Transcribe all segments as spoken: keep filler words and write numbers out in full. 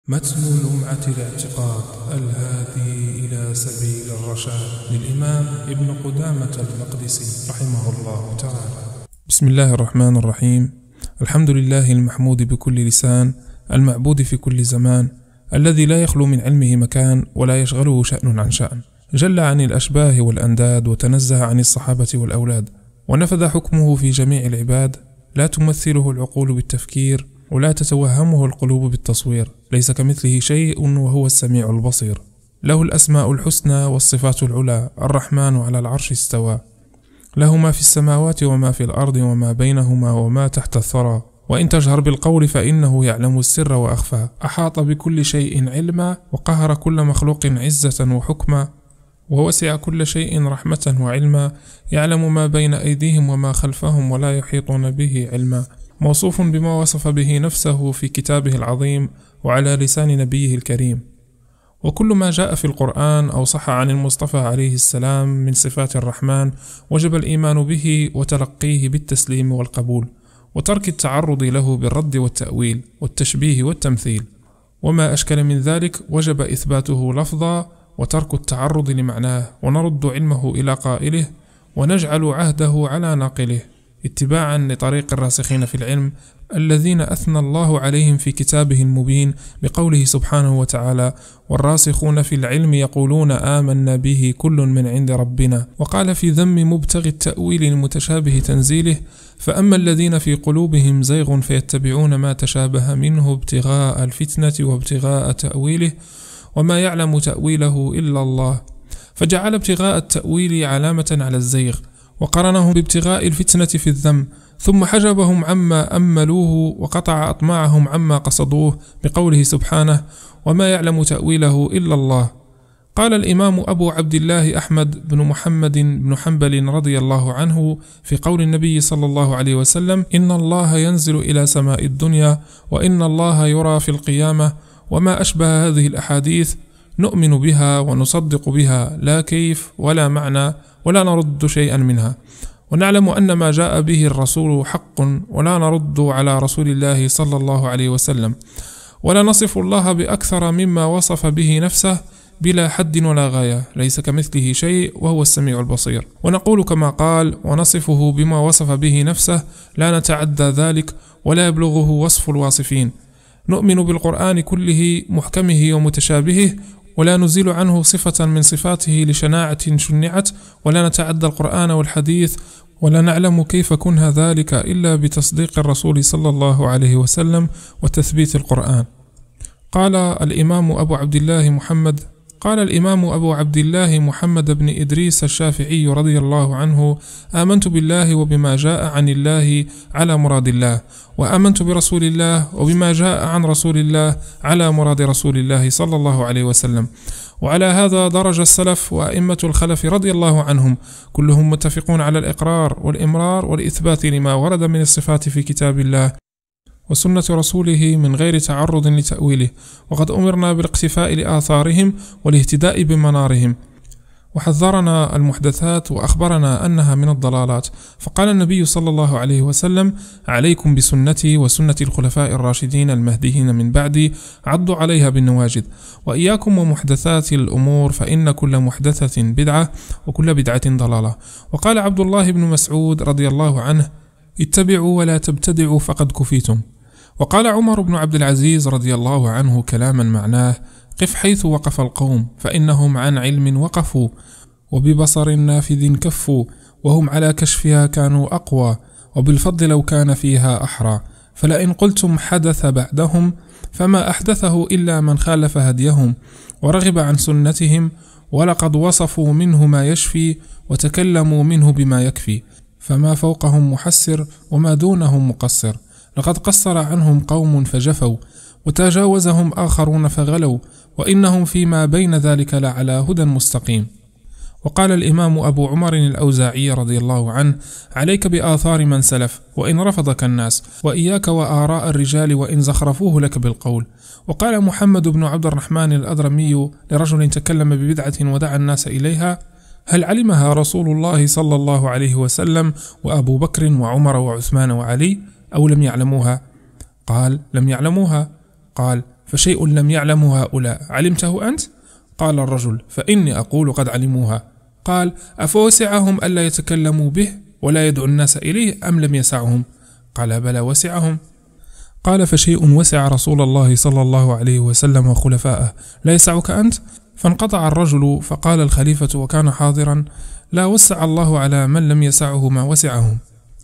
متن لمعة الاعتقاد الهادي إلى سبيل الرشاد للإمام ابن قدامة المقدسي رحمه الله تعالى. بسم الله الرحمن الرحيم. الحمد لله المحمود بكل لسان، المعبود في كل زمان، الذي لا يخلو من علمه مكان ولا يشغله شأن عن شأن، جل عن الأشباه والأنداد وتنزه عن الصحابة والأولاد، ونفذ حكمه في جميع العباد، لا تمثله العقول بالتفكير ولا تتوهمه القلوب بالتصوير، ليس كمثله شيء وهو السميع البصير، له الأسماء الحسنى والصفات العلى، الرحمن على العرش استوى، له ما في السماوات وما في الأرض وما بينهما وما تحت الثرى، وإن تجهر بالقول فإنه يعلم السر وأخفى، أحاط بكل شيء علما وقهر كل مخلوق عزة وحكما، ووسع كل شيء رحمة وعلما، يعلم ما بين أيديهم وما خلفهم ولا يحيطون به علما، موصوف بما وصف به نفسه في كتابه العظيم وعلى لسان نبيه الكريم. وكل ما جاء في القرآن أو صح عن المصطفى عليه السلام من صفات الرحمن وجب الإيمان به وتلقيه بالتسليم والقبول، وترك التعرض له بالرد والتأويل والتشبيه والتمثيل، وما أشكل من ذلك وجب إثباته لفظا وترك التعرض لمعناه، ونرد علمه إلى قائله ونجعل عهده على ناقله، اتباعا لطريق الراسخين في العلم الذين أثنى الله عليهم في كتابه المبين بقوله سبحانه وتعالى: والراسخون في العلم يقولون آمنا به كل من عند ربنا. وقال في ذم مبتغي التأويل المتشابه تنزيله: فأما الذين في قلوبهم زيغ فيتبعون ما تشابه منه ابتغاء الفتنة وابتغاء تأويله وما يعلم تأويله إلا الله، فجعل ابتغاء التأويل علامة على الزيغ، وقرنهم بابتغاء الفتنة في الذم، ثم حجبهم عما أملوه وقطع أطماعهم عما قصدوه بقوله سبحانه: وما يعلم تأويله إلا الله. قال الإمام أبو عبد الله أحمد بن محمد بن حنبل رضي الله عنه في قول النبي صلى الله عليه وسلم: إن الله ينزل إلى سماء الدنيا، وإن الله يرى في القيامة، وما أشبه هذه الأحاديث نؤمن بها ونصدق بها، لا كيف ولا معنى ولا نرد شيئا منها، ونعلم أن ما جاء به الرسول حق، ولا نرد على رسول الله صلى الله عليه وسلم، ولا نصف الله بأكثر مما وصف به نفسه بلا حد ولا غاية، ليس كمثله شيء وهو السميع البصير، ونقول كما قال ونصفه بما وصف به نفسه، لا نتعدى ذلك ولا يبلغه وصف الواصفين، نؤمن بالقرآن كله محكمه ومتشابهه، ولا نزيل عنه صفة من صفاته لشناعة شنعت، ولا نتعدى القرآن والحديث، ولا نعلم كيف كنه ذلك إلا بتصديق الرسول صلى الله عليه وسلم وتثبيت القرآن. قال الإمام أبو عبد الله محمد قال الإمام أبو عبد الله محمد بن إدريس الشافعي رضي الله عنه: آمنت بالله وبما جاء عن الله على مراد الله، وآمنت برسول الله وبما جاء عن رسول الله على مراد رسول الله صلى الله عليه وسلم. وعلى هذا درج السلف وأئمة الخلف رضي الله عنهم، كلهم متفقون على الإقرار والإمرار والإثبات لما ورد من الصفات في كتاب الله وسنة رسوله من غير تعرض لتأويله، وقد أمرنا بالاقتفاء لآثارهم والاهتداء بمنارهم، وحذرنا المحدثات وأخبرنا أنها من الضلالات، فقال النبي صلى الله عليه وسلم: عليكم بسنتي وسنة الخلفاء الراشدين المهديين من بعدي، عضوا عليها بالنواجذ، وإياكم ومحدثات الأمور فإن كل محدثة بدعة وكل بدعة ضلالة. وقال عبد الله بن مسعود رضي الله عنه: اتبعوا ولا تبتدعوا فقد كفيتم. وقال عمر بن عبد العزيز رضي الله عنه كلاما معناه: قف حيث وقف القوم، فإنهم عن علم وقفوا، وببصر نافذ كفوا، وهم على كشفها كانوا أقوى، وبالفضل لو كان فيها أحرى، فلئن قلتم حدث بعدهم فما أحدثه إلا من خالف هديهم ورغب عن سنتهم، ولقد وصفوا منه ما يشفي وتكلموا منه بما يكفي، فما فوقهم محسر وما دونهم مقصر، لقد قصر عنهم قوم فجفوا وتجاوزهم آخرون فغلوا، وإنهم فيما بين ذلك لعلى هدى مستقيم. وقال الإمام أبو عمر الأوزاعي رضي الله عنه: عليك بآثار من سلف وإن رفضك الناس، وإياك وآراء الرجال وإن زخرفوه لك بالقول. وقال محمد بن عبد الرحمن الأضرمي لرجل تكلم ببدعة ودعا الناس إليها: هل علمها رسول الله صلى الله عليه وسلم وأبو بكر وعمر وعثمان وعلي، أو لم يعلموها؟ قال: لم يعلموها. قال: فشيء لم يعلمه هؤلاء علمته أنت؟ قال الرجل: فإني أقول قد علموها. قال: أفوسعهم ألا يتكلموا به ولا يدعو الناس إليه أم لم يسعهم؟ قال: بلى وسعهم. قال: فشيء وسع رسول الله صلى الله عليه وسلم وخلفاءه لا يسعك أنت؟ فانقطع الرجل، فقال الخليفة وكان حاضرا: لا وسع الله على من لم يسعه ما وسعهم.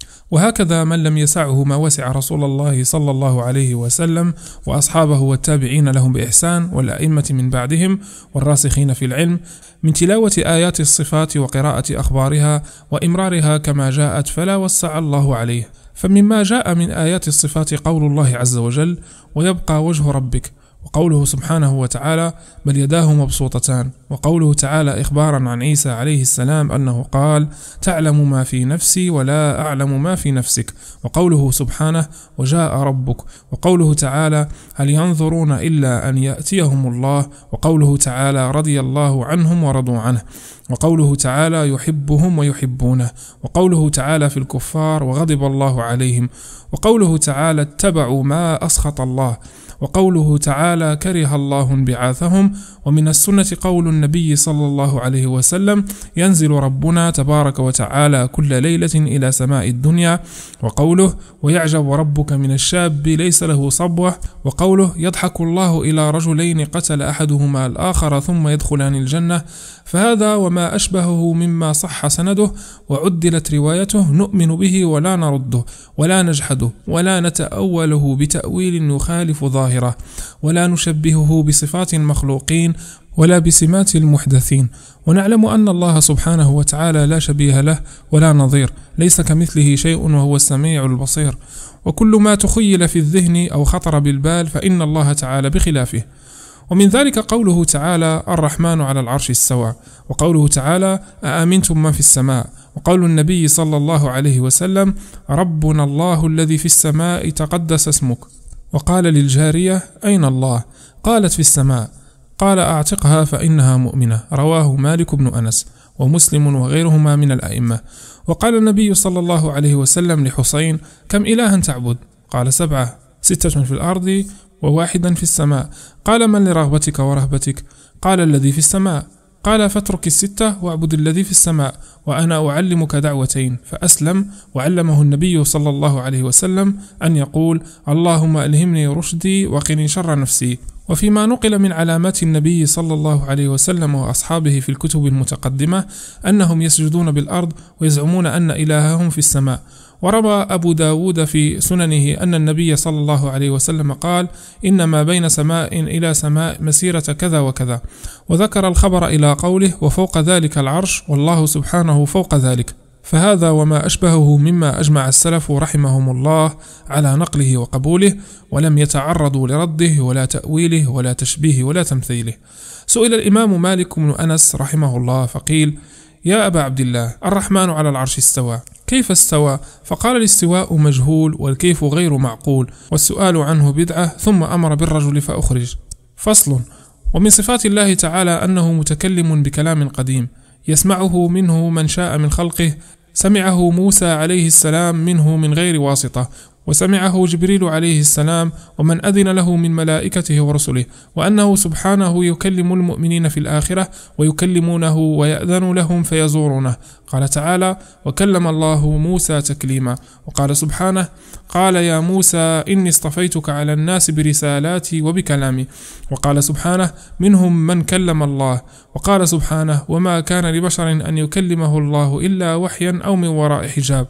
وهكذا من لم يسعه ما وسع رسول الله صلى الله عليه وسلم وأصحابه والتابعين لهم بإحسان والأئمة من بعدهم والراسخين في العلم من تلاوة آيات الصفات وقراءة أخبارها وإمرارها كما جاءت فلا وسع الله عليه. فمما جاء من آيات الصفات قول الله عز وجل: ويبقى وجه ربك، وقوله سبحانه وتعالى: بل يداه مبسوطتان، وقوله تعالى إخبارا عن عيسى عليه السلام أنه قال: تعلم ما في نفسي ولا أعلم ما في نفسك، وقوله سبحانه: وجاء ربك، وقوله تعالى: هل ينظرون إلا أن يأتيهم الله، وقوله تعالى: رضي الله عنهم ورضوا عنه، وقوله تعالى: يحبهم ويحبونه، وقوله تعالى في الكفار: وغضب الله عليهم، وقوله تعالى: اتبعوا ما أسخط الله، وقوله تعالى: كره الله انبعاثهم. ومن السنة قول النبي صلى الله عليه وسلم: ينزل ربنا تبارك وتعالى كل ليلة إلى سماء الدنيا، وقوله: ويعجب ربك من الشاب ليس له صبوة، وقوله: يضحك الله إلى رجلين قتل أحدهما الآخر ثم يدخلان الجنة. فهذا وما أشبهه مما صح سنده وعدلت روايته نؤمن به ولا نرده ولا نجحده ولا نتأوله بتأويل يخالف ظاهره، ولا نشبهه بصفات المخلوقين ولا بسمات المحدثين، ونعلم أن الله سبحانه وتعالى لا شبيه له ولا نظير، ليس كمثله شيء وهو السميع البصير، وكل ما تخيل في الذهن أو خطر بالبال فإن الله تعالى بخلافه. ومن ذلك قوله تعالى: الرحمن على العرش استوى، وقوله تعالى: أأمنتم من في السماء، وقول النبي صلى الله عليه وسلم: ربنا الله الذي في السماء تقدس اسمك. وقال للجارية: أين الله؟ قالت: في السماء. قال: أعتقها فإنها مؤمنة. رواه مالك بن أنس ومسلم وغيرهما من الأئمة. وقال النبي صلى الله عليه وسلم لحسين: كم إلها تعبد؟ قال: سبعة، ستة في الأرض وواحدا في السماء. قال: من لرغبتك ورهبتك؟ قال: الذي في السماء. قال: فاترك الستة واعبد الذي في السماء، وأنا أعلمك دعوتين. فأسلم، وعلمه النبي صلى الله عليه وسلم أن يقول: اللهم ألهمني رشدي وقني شر نفسي. وفيما نقل من علامات النبي صلى الله عليه وسلم وأصحابه في الكتب المتقدمة أنهم يسجدون بالأرض ويزعمون أن إلههم في السماء. وروى أبو داود في سننه أن النبي صلى الله عليه وسلم قال: إنما بين سماء إلى سماء مسيرة كذا وكذا، وذكر الخبر إلى قوله: وفوق ذلك العرش، والله سبحانه فوق ذلك. فهذا وما أشبهه مما أجمع السلف رحمهم الله على نقله وقبوله، ولم يتعرضوا لرده ولا تأويله ولا تشبيه ولا تمثيله. سئل الإمام مالك بن أنس رحمه الله فقيل: يا أبا عبد الله، الرحمن على العرش استوى، كيف استوى؟ فقال: الاستواء مجهول والكيف غير معقول، والسؤال عنه بدعة، ثم أمر بالرجل فأخرج. فصل. ومن صفات الله تعالى أنه متكلم بكلام قديم يسمعه منه من شاء من خلقه، سمعه موسى عليه السلام منه من غير واسطة، وسمعه جبريل عليه السلام ومن أذن له من ملائكته ورسله، وأنه سبحانه يكلم المؤمنين في الآخرة ويكلمونه ويأذن لهم فيزورونه. قال تعالى: وكلم الله موسى تكليما. وقال سبحانه: قال يا موسى إني اصطفيتك على الناس برسالاتي وبكلامي. وقال سبحانه: منهم من كلم الله. وقال سبحانه: وما كان لبشر أن يكلمه الله إلا وحيا أو من وراء حجاب.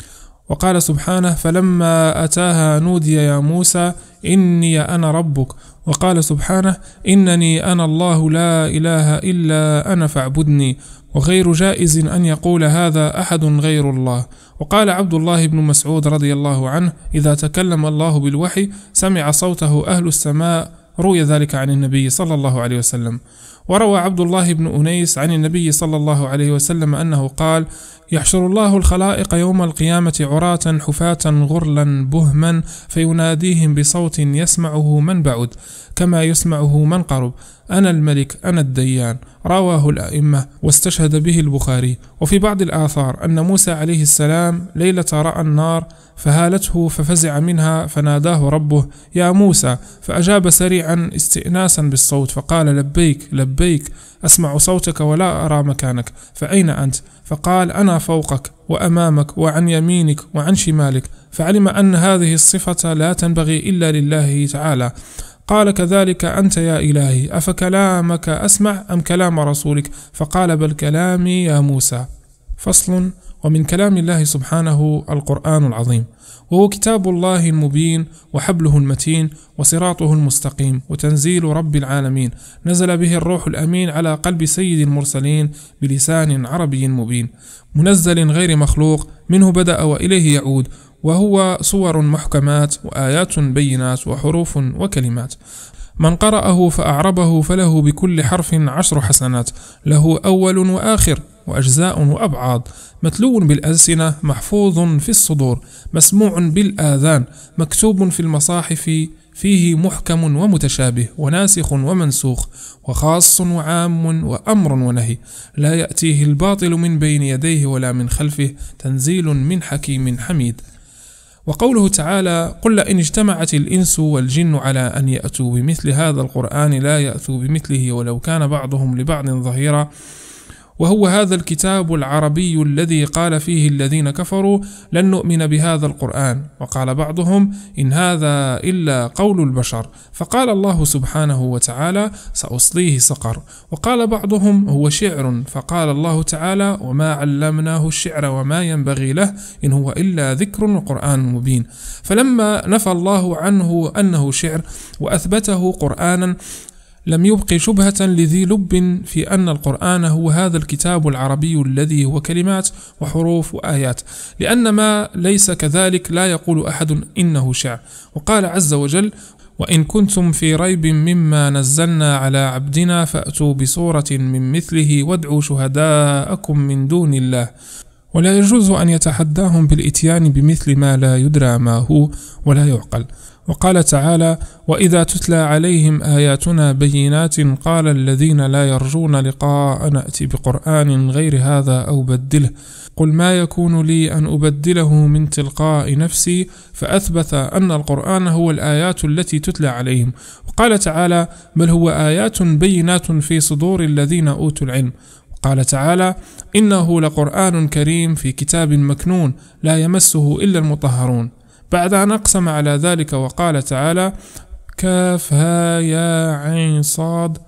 وقال سبحانه: فلما أتاها نودي يا موسى إني أنا ربك. وقال سبحانه: إنني أنا الله لا إله إلا أنا فاعبدني. وغير جائز أن يقول هذا أحد غير الله. وقال عبد الله بن مسعود رضي الله عنه: إذا تكلم الله بالوحي سمع صوته أهل السماء. روي ذلك عن النبي صلى الله عليه وسلم. وروى عبد الله بن أنيس عن النبي صلى الله عليه وسلم أنه قال: يحشر الله الخلائق يوم القيامة عراة حفاة غرلا بهما، فيناديهم بصوت يسمعه من بعد، كما يسمعه من قرب: أنا الملك أنا الديان. رواه الأئمة واستشهد به البخاري. وفي بعض الآثار أن موسى عليه السلام ليلة رأى النار فهالته ففزع منها فناداه ربه: يا موسى، فأجاب سريعا استئناسا بالصوت فقال: لبيك لبيك، أسمع صوتك ولا أرى مكانك، فأين أنت؟ فقال: أنا فوقك وأمامك وعن يمينك وعن شمالك، فعلم أن هذه الصفة لا تنبغي إلا لله تعالى. قال: كذلك أنت يا إلهي، أفكلامك أسمع أم كلام رسولك؟ فقال: بل كلامي يا موسى. فصل. ومن كلام الله سبحانه القرآن العظيم، وهو كتاب الله المبين وحبله المتين وصراطه المستقيم وتنزيل رب العالمين، نزل به الروح الأمين على قلب سيد المرسلين بلسان عربي مبين، منزل غير مخلوق، منه بدأ وإليه يعود، وهو صور محكمات وآيات بينات وحروف وكلمات. من قرأه فأعربه فله بكل حرف عشر حسنات، له أول وآخر وأجزاء وأبعاد، متلو بالألسنة، محفوظ في الصدور، مسموع بالآذان، مكتوب في المصاحف، فيه محكم ومتشابه وناسخ ومنسوخ وخاص وعام وأمر ونهي، لا يأتيه الباطل من بين يديه ولا من خلفه، تنزيل من حكيم حميد. وقوله تعالى: قل لئن اجتمعت الإنس والجن على أن يأتوا بمثل هذا القرآن لا يأتوا بمثله ولو كان بعضهم لبعض ظهيرا، وهو هذا الكتاب العربي الذي قال فيه الذين كفروا: لن نؤمن بهذا القرآن، وقال بعضهم: إن هذا إلا قول البشر، فقال الله سبحانه وتعالى: سأصليه سقر، وقال بعضهم: هو شعر، فقال الله تعالى: وما علمناه الشعر وما ينبغي له، إن هو إلا ذكر وقرآن مبين. فلما نفى الله عنه أنه شعر وأثبته قرآنا لم يبق شبهة لذي لب في أن القرآن هو هذا الكتاب العربي الذي هو كلمات وحروف وآيات، لأن ما ليس كذلك لا يقول أحد إنه شعر. وقال عز وجل: وإن كنتم في ريب مما نزلنا على عبدنا فأتوا بصورة من مثله وادعوا شهداءكم من دون الله. ولا يجوز أن يتحداهم بالإتيان بمثل ما لا يدرى ما هو ولا يعقل. وقال تعالى: وإذا تتلى عليهم آياتنا بينات قال الذين لا يرجون لقاء نأتي بقرآن غير هذا أو بدله، قل ما يكون لي أن أبدله من تلقاء نفسي، فأثبت أن القرآن هو الآيات التي تتلى عليهم. وقال تعالى: بل هو آيات بينات في صدور الذين أوتوا العلم. قال تعالى: إنه لقرآن كريم في كتاب مكنون لا يمسه إلا المطهرون، بعد أن أقسم على ذلك وقال تعالى: كاف ها يا عين صاد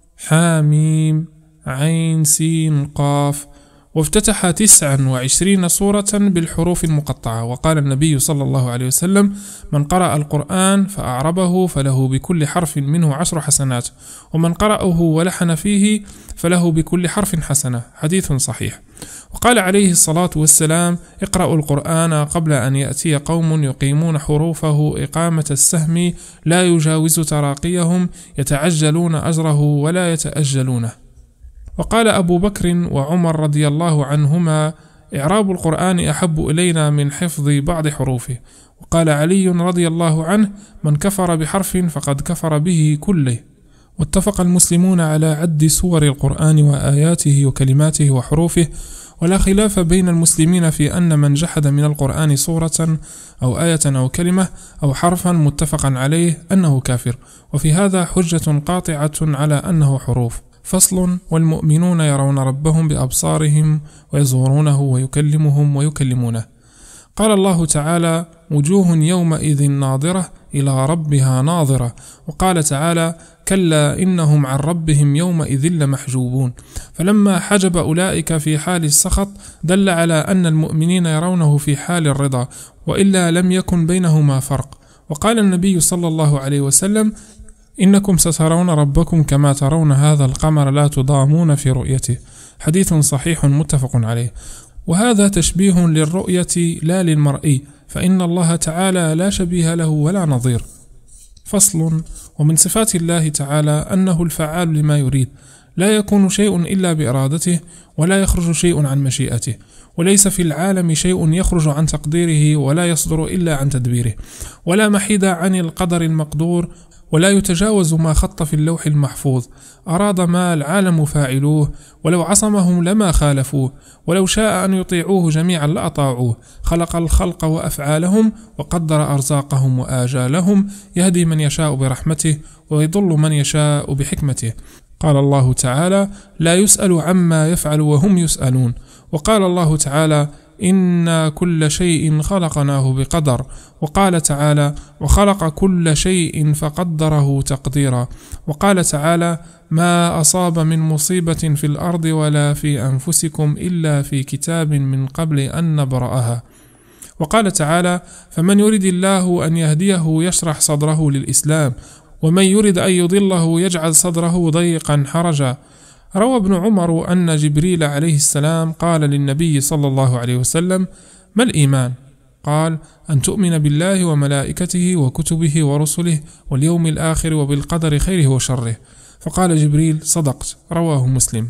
حاميم عين سين قاف. وافتتح تسعا وعشرين سورة بالحروف المقطعة. وقال النبي صلى الله عليه وسلم: من قرأ القرآن فأعربه فله بكل حرف منه عشر حسنات، ومن قرأه ولحن فيه فله بكل حرف حسنة. حديث صحيح. وقال عليه الصلاة والسلام: اقرأوا القرآن قبل أن يأتي قوم يقيمون حروفه إقامة السهم لا يجاوز تراقيهم، يتعجلون أجره ولا يتأجلونه. وقال أبو بكر وعمر رضي الله عنهما: إعراب القرآن أحب إلينا من حفظ بعض حروفه. وقال علي رضي الله عنه: من كفر بحرف فقد كفر به كله. واتفق المسلمون على عد سور القرآن وآياته وكلماته وحروفه، ولا خلاف بين المسلمين في أن من جحد من القرآن سورة أو آية أو كلمة أو حرفا متفقا عليه أنه كافر، وفي هذا حجة قاطعة على أنه حروف. فصل. والمؤمنون يرون ربهم بأبصارهم ويزورونه ويكلمهم ويكلمونه. قال الله تعالى: وجوه يومئذ ناظرة إلى ربها ناظرة. وقال تعالى: كلا إنهم عن ربهم يومئذ لمحجوبون. فلما حجب أولئك في حال السخط دل على أن المؤمنين يرونه في حال الرضا، وإلا لم يكن بينهما فرق. وقال النبي صلى الله عليه وسلم: إنكم سترون ربكم كما ترون هذا القمر لا تضامون في رؤيته. حديث صحيح متفق عليه. وهذا تشبيه للرؤية لا للمرئي، فإن الله تعالى لا شبيه له ولا نظير. فصل. ومن صفات الله تعالى أنه الفعال لما يريد، لا يكون شيء إلا بإرادته، ولا يخرج شيء عن مشيئته، وليس في العالم شيء يخرج عن تقديره ولا يصدر إلا عن تدبيره، ولا محيد عن القدر المقدور، ولا يتجاوز ما خط في اللوح المحفوظ. أراد ما العالم فاعلوه، ولو عصمهم لما خالفوه، ولو شاء أن يطيعوه جميعا لأطاعوه. خلق الخلق وأفعالهم، وقدر أرزاقهم وآجالهم، يهدي من يشاء برحمته، ويضل من يشاء بحكمته. قال الله تعالى: لا يسأل عما يفعل وهم يسألون. وقال الله تعالى: إنا كل شيء خلقناه بقدر. وقال تعالى: وخلق كل شيء فقدره تقديرا. وقال تعالى: ما أصاب من مصيبة في الأرض ولا في أنفسكم إلا في كتاب من قبل أن نبرأها. وقال تعالى: فمن يرد الله أن يهديه يشرح صدره للإسلام، ومن يرد أن يضله يجعل صدره ضيقا حرجا. روى ابن عمر أن جبريل عليه السلام قال للنبي صلى الله عليه وسلم: ما الإيمان؟ قال: أن تؤمن بالله وملائكته وكتبه ورسله واليوم الآخر وبالقدر خيره وشره. فقال جبريل: صدقت. رواه مسلم.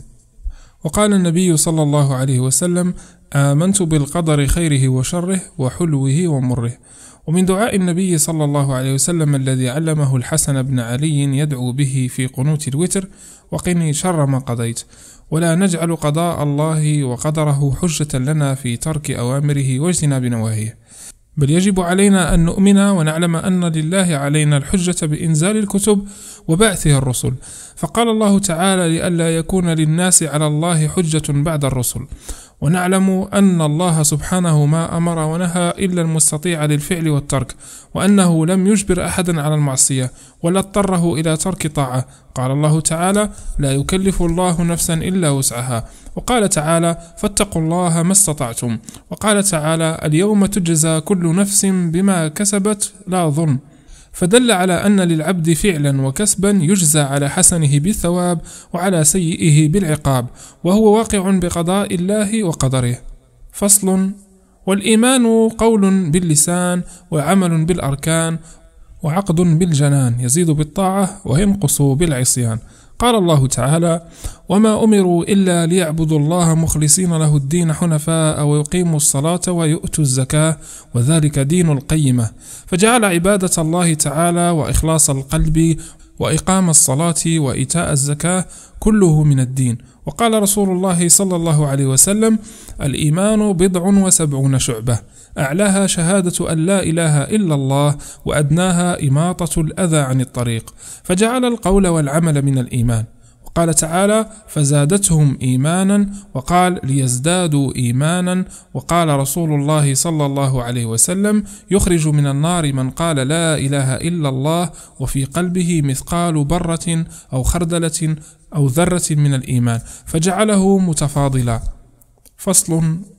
وقال النبي صلى الله عليه وسلم: آمنت بالقدر خيره وشره وحلوه ومره. ومن دعاء النبي صلى الله عليه وسلم الذي علمه الحسن بن علي يدعو به في قنوت الوتر: وقني شر ما قضيت. ولا نجعل قضاء الله وقدره حجة لنا في ترك أوامره واجتناب نواهيه، بل يجب علينا أن نؤمن ونعلم أن لله علينا الحجة بإنزال الكتب وبعثها الرسل. فقال الله تعالى: لئلا يكون للناس على الله حجة بعد الرسل. ونعلم أن الله سبحانه ما أمر ونهى إلا المستطيع للفعل والترك، وأنه لم يجبر أحدا على المعصية ولا اضطره إلى ترك طاعة. قال الله تعالى: لا يكلف الله نفسا إلا وسعها. وقال تعالى: فاتقوا الله ما استطعتم. وقال تعالى: اليوم تجزى كل نفس بما كسبت لا ظلم. فدل على أن للعبد فعلا وكسبا يجزى على حسنه بالثواب وعلى سيئه بالعقاب، وهو واقع بقضاء الله وقدره. فصل. والإيمان قول باللسان وعمل بالأركان وعقد بالجنان، يزيد بالطاعة وينقص بالعصيان. قال الله تعالى: وما أمروا إلا ليعبدوا الله مخلصين له الدين حنفاء ويقيموا الصلاة ويؤتوا الزكاة وذلك دين القيمة. فجعل عبادة الله تعالى وإخلاص القلب وإقام الصلاة وإيتاء الزكاة كله من الدين. وقال رسول الله صلى الله عليه وسلم: الإيمان بضع وسبعون شعبة، أعلاها شهادة أن لا إله إلا الله، وأدناها إماطة الأذى عن الطريق. فجعل القول والعمل من الإيمان. وقال تعالى: فزادتهم إيمانا، وقال: ليزدادوا إيمانا. وقال رسول الله صلى الله عليه وسلم: يخرج من النار من قال لا إله إلا الله وفي قلبه مثقال برة أو خردلة أو ذرة من الإيمان، فجعله متفاضلا. فصل.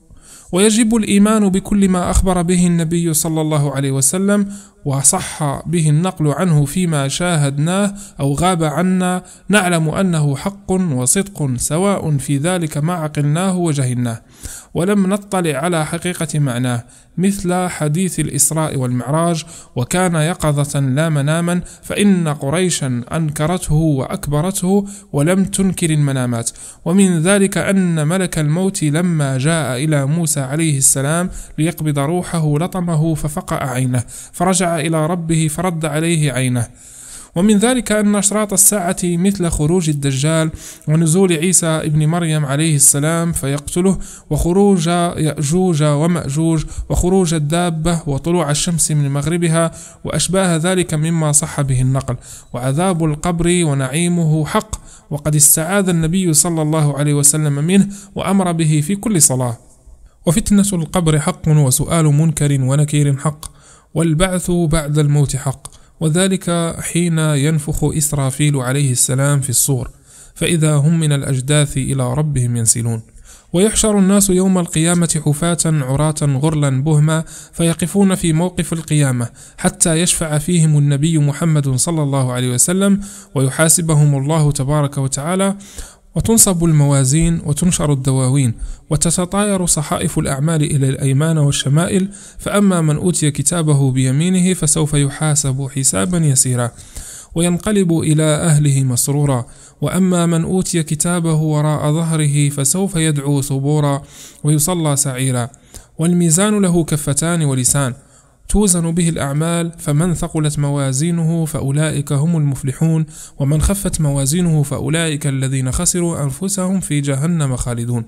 ويجب الإيمان بكل ما أخبر به النبي صلى الله عليه وسلم وصح به النقل عنه فيما شاهدناه أو غاب عنا، نعلم أنه حق وصدق، سواء في ذلك ما عقلناه وجهلناه ولم نطلع على حقيقة معناه، مثل حديث الإسراء والمعراج: وكان يقظة لا مناما، فإن قريشا أنكرته وأكبرته ولم تنكر المنامات. ومن ذلك أن ملك الموت لما جاء إلى موسى عليه السلام ليقبض روحه لطمه ففقأ عينه، فرجع إلى ربه فرد عليه عينه. ومن ذلك أن أشراط الساعة مثل خروج الدجال ونزول عيسى ابن مريم عليه السلام فيقتله، وخروج يأجوج ومأجوج، وخروج الدابة، وطلوع الشمس من مغربها، وأشباه ذلك مما صح به النقل. وعذاب القبر ونعيمه حق، وقد استعاذ النبي صلى الله عليه وسلم منه وأمر به في كل صلاة. وفتنة القبر حق، وسؤال منكر ونكير حق، والبعث بعد الموت حق، وذلك حين ينفخ إسرافيل عليه السلام في الصور، فإذا هم من الأجداث إلى ربهم ينسلون. ويحشر الناس يوم القيامة حفاة عراة غرلا بهما، فيقفون في موقف القيامة حتى يشفع فيهم النبي محمد صلى الله عليه وسلم ويحاسبهم الله تبارك وتعالى، وتنصب الموازين وتنشر الدواوين وتتطاير صحائف الأعمال إلى الأيمان والشمائل. فأما من أوتي كتابه بيمينه فسوف يحاسب حسابا يسيرا وينقلب إلى أهله مسرورا، وأما من أوتي كتابه وراء ظهره فسوف يدعو ثبورا ويصلى سعيرا. والميزان له كفتان ولسان، توزن به الأعمال، فمن ثقلت موازينه فأولئك هم المفلحون، ومن خفت موازينه فأولئك الذين خسروا أنفسهم في جهنم خالدون.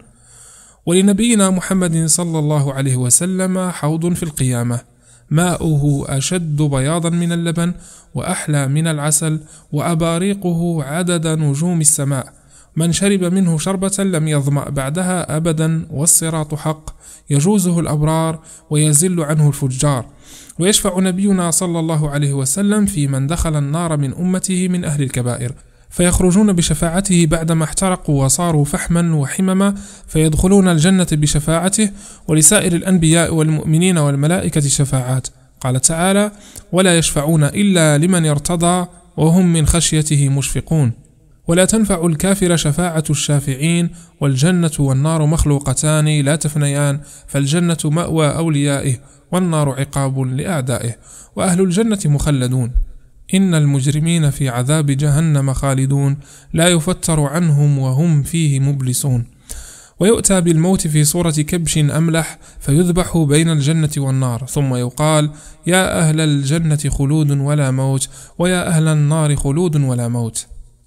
ولنبينا محمد صلى الله عليه وسلم حوض في القيامة، ماؤه أشد بياضا من اللبن وأحلى من العسل، وأباريقه عدد نجوم السماء، من شرب منه شربة لم يظمأ بعدها أبدا، والصراط حق يجوزه الأبرار ويزل عنه الفجار. ويشفع نبينا صلى الله عليه وسلم في من دخل النار من أمته من أهل الكبائر، فيخرجون بشفاعته بعدما احترقوا وصاروا فحما وحمما، فيدخلون الجنة بشفاعته. ولسائر الأنبياء والمؤمنين والملائكة شفاعات. قال تعالى: ولا يشفعون إلا لمن ارتضى وهم من خشيته مشفقون. ولا تنفع الكافر شفاعة الشافعين، والجنة والنار مخلوقتان لا تفنيان، فالجنة مأوى أوليائه والنار عقاب لأعدائه، وأهل الجنة مخلدون. إن المجرمين في عذاب جهنم خالدون، لا يفتر عنهم وهم فيه مبلسون. ويؤتى بالموت في صورة كبش أملح، فيذبح بين الجنة والنار، ثم يقال: يا أهل الجنة خلود ولا موت، ويا أهل النار خلود ولا موت.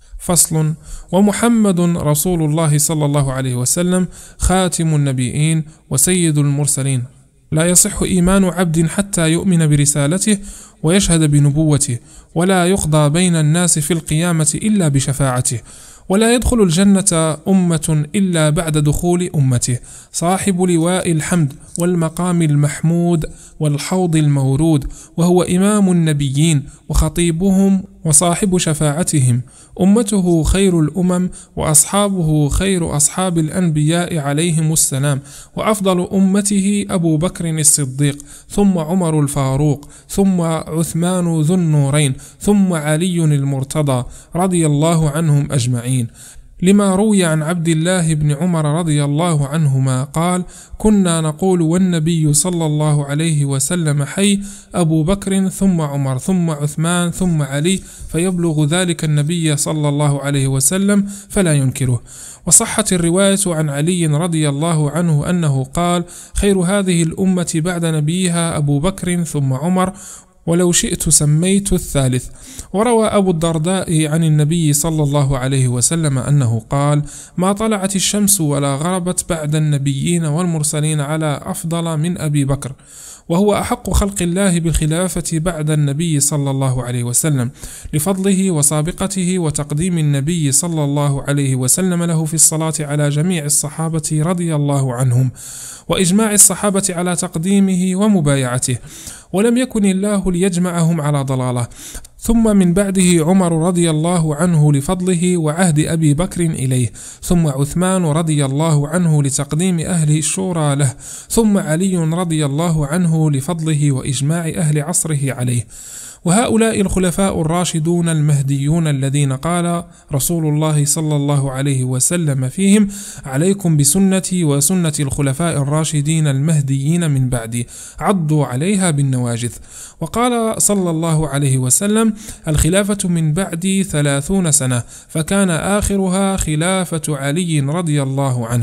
فصل. ومحمد رسول الله صلى الله عليه وسلم خاتم النبيين وسيد المرسلين، لا يصح إيمان عبد حتى يؤمن برسالته ويشهد بنبوته، ولا يقضى بين الناس في القيامة إلا بشفاعته، ولا يدخل الجنة أمة إلا بعد دخول أمته، صاحب لواء الحمد والمقام المحمود والحوض المورود، وهو إمام النبيين وخطيبهم وصاحب شفاعتهم. أمته خير الأمم، وأصحابه خير أصحاب الأنبياء عليهم السلام، وأفضل أمته أبو بكر الصديق، ثم عمر الفاروق، ثم عثمان ذو النورين، ثم علي المرتضى رضي الله عنهم أجمعين. لما روي عن عبد الله بن عمر رضي الله عنهما قال: كنا نقول والنبي صلى الله عليه وسلم حي، أبو بكر ثم عمر ثم عثمان ثم علي، فيبلغ ذلك النبي صلى الله عليه وسلم فلا ينكره. وصحت الرواية عن علي رضي الله عنه أنه قال: خير هذه الأمة بعد نبيها أبو بكر ثم عمر، ولو شئت سميت الثالث. وروى أبو الدرداء عن النبي صلى الله عليه وسلم أنه قال: ما طلعت الشمس ولا غربت بعد النبيين والمرسلين على أفضل من أبي بكر، وهو أحق خلق الله بالخلافة بعد النبي صلى الله عليه وسلم، لفضله وسابقته وتقديم النبي صلى الله عليه وسلم له في الصلاة على جميع الصحابة رضي الله عنهم، وإجماع الصحابة على تقديمه ومبايعته، ولم يكن الله ليجمعهم على ضلالة. ثم من بعده عمر رضي الله عنه لفضله وعهد أبي بكر إليه، ثم عثمان رضي الله عنه لتقديم أهل الشورى له، ثم علي رضي الله عنه لفضله وإجماع أهل عصره عليه. وهؤلاء الخلفاء الراشدون المهديون الذين قال رسول الله صلى الله عليه وسلم فيهم: عليكم بسنتي وسنة الخلفاء الراشدين المهديين من بعدي، عضوا عليها بالنواجذ. وقال صلى الله عليه وسلم: الخلافة من بعدي ثلاثون سنة، فكان آخرها خلافة علي رضي الله عنه.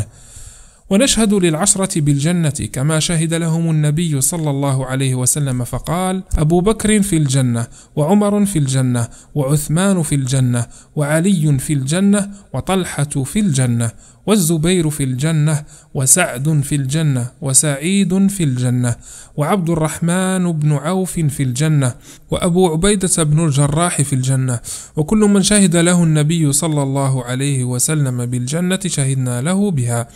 ونشهد للعشرة بالجنة كما شهد لهم النبي صلى الله عليه وسلم، فقال: أبو بكر في الجنة، وعمر في الجنة، وعثمان في الجنة، وعلي في الجنة، وطلحة في الجنة، والزبير في الجنة، وسعد في الجنة، وسعيد في الجنة، وعبد الرحمن بن عوف في الجنة، وأبو عبيدة بن الجراح في الجنة. وكل من شهد له النبي صلى الله عليه وسلم بالجنة شهدنا له بها،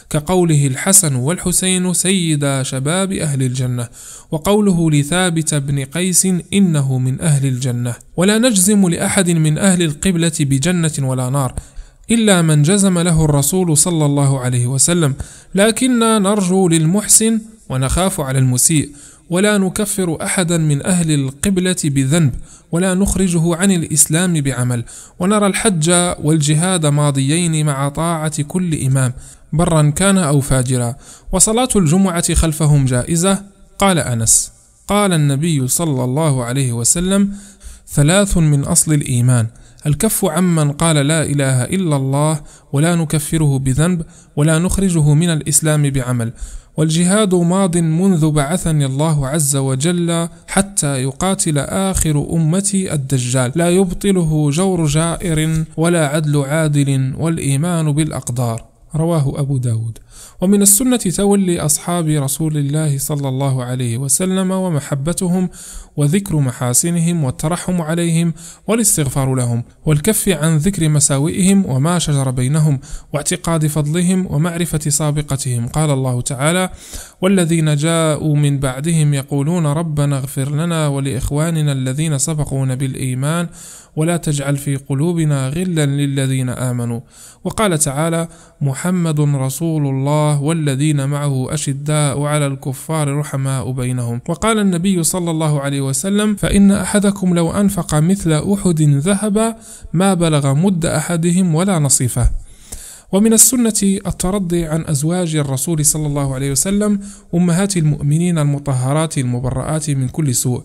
كقوله الحسن والحسين سيدا شباب أهل الجنة، وقوله لثابت بن قيس إنه من أهل الجنة. ولا نجزم لأحد من أهل القبلة بجنة ولا نار إلا من جزم له الرسول صلى الله عليه وسلم، لكننا نرجو للمحسن ونخاف على المسيء، ولا نكفر أحدا من أهل القبلة بذنب، ولا نخرجه عن الإسلام بعمل، ونرى الحج والجهاد ماضيين مع طاعة كل إمام برا كان أو فاجرا، وصلاة الجمعة خلفهم جائزة. قال أنس: قال النبي صلى الله عليه وسلم: ثلاث من أصل الإيمان: الكف عمن قال لا إله إلا الله ولا نكفره بذنب ولا نخرجه من الإسلام بعمل. والجهاد ماض منذ بعثني الله عز وجل حتى يقاتل آخر أمتي الدجال، لا يبطله جور جائر ولا عدل عادل والإيمان بالأقدار. رواه أبو داود. ومن السنة تولي أصحاب رسول الله صلى الله عليه وسلم ومحبتهم وذكر محاسنهم والترحم عليهم والاستغفار لهم والكف عن ذكر مساوئهم وما شجر بينهم واعتقاد فضلهم ومعرفة سابقتهم. قال الله تعالى: والذين جاءوا من بعدهم يقولون ربنا اغفر لنا ولإخواننا الذين سبقونا بالإيمان ولا تجعل في قلوبنا غلا للذين آمنوا. وقال تعالى: محمد رسول الله والذين معه أشداء على الكفار رحماء بينهم. وقال النبي صلى الله عليه وسلم: فإن أحدكم لو أنفق مثل أحد ذهبا ما بلغ مد أحدهم ولا نصيفه. ومن السنة الترضي عن أزواج الرسول صلى الله عليه وسلم أمهات المؤمنين المطهرات المبرآت من كل سوء،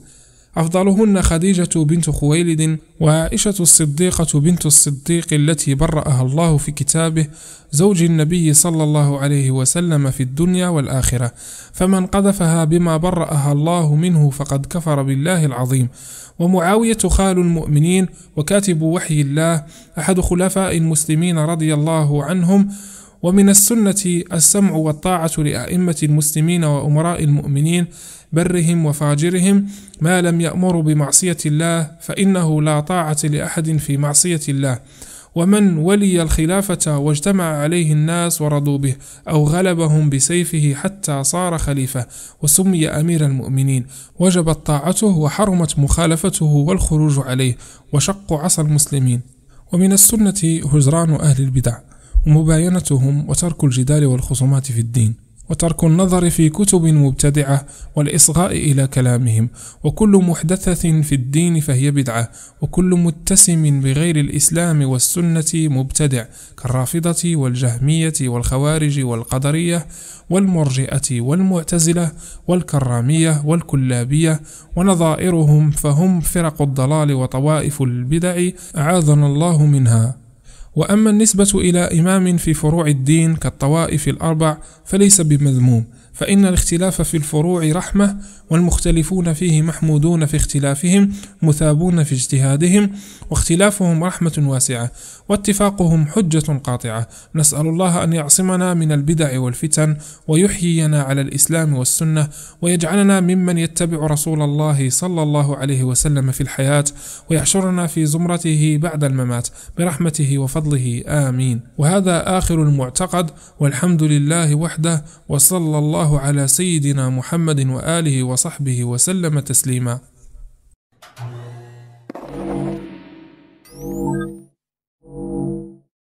أفضلهن خديجة بنت خويلد وعائشة الصديقة بنت الصديق التي برأها الله في كتابه زوج النبي صلى الله عليه وسلم في الدنيا والآخرة، فمن قذفها بما برأها الله منه فقد كفر بالله العظيم. ومعاوية خال المؤمنين وكاتب وحي الله أحد خلفاء المسلمين رضي الله عنهم. ومن السنة السمع والطاعة لأئمة المسلمين وأمراء المؤمنين برهم وفاجرهم ما لم يأمروا بمعصية الله، فإنه لا طاعة لأحد في معصية الله. ومن ولي الخلافة واجتمع عليه الناس ورضوا به أو غلبهم بسيفه حتى صار خليفة وسمي أمير المؤمنين وجبت طاعته وحرمت مخالفته والخروج عليه وشق عصا المسلمين. ومن السنة هجران أهل البدع ومباينتهم وترك الجدال والخصومات في الدين وترك النظر في كتب مبتدعة والإصغاء إلى كلامهم. وكل محدثة في الدين فهي بدعة، وكل متسم بغير الإسلام والسنة مبتدع، كالرافضة والجهمية والخوارج والقدرية والمرجئة والمعتزلة والكرامية والكلابية ونظائرهم، فهم فرق الضلال وطوائف البدع أعاذنا الله منها. وأما النسبة إلى إمام في فروع الدين كالطوائف الأربع فليس بمذموم، فإن الاختلاف في الفروع رحمة، والمختلفون فيه محمودون في اختلافهم مثابون في اجتهادهم، واختلافهم رحمة واسعة واتفاقهم حجة قاطعة. نسأل الله أن يعصمنا من البدع والفتن ويحيينا على الإسلام والسنة، ويجعلنا ممن يتبع رسول الله صلى الله عليه وسلم في الحياة، ويحشرنا في زمرته بعد الممات برحمته وفضله، آمين. وهذا آخر المعتقد، والحمد لله وحده، وصلى الله على سيدنا محمد وآله وصحبه وسلم تسليما.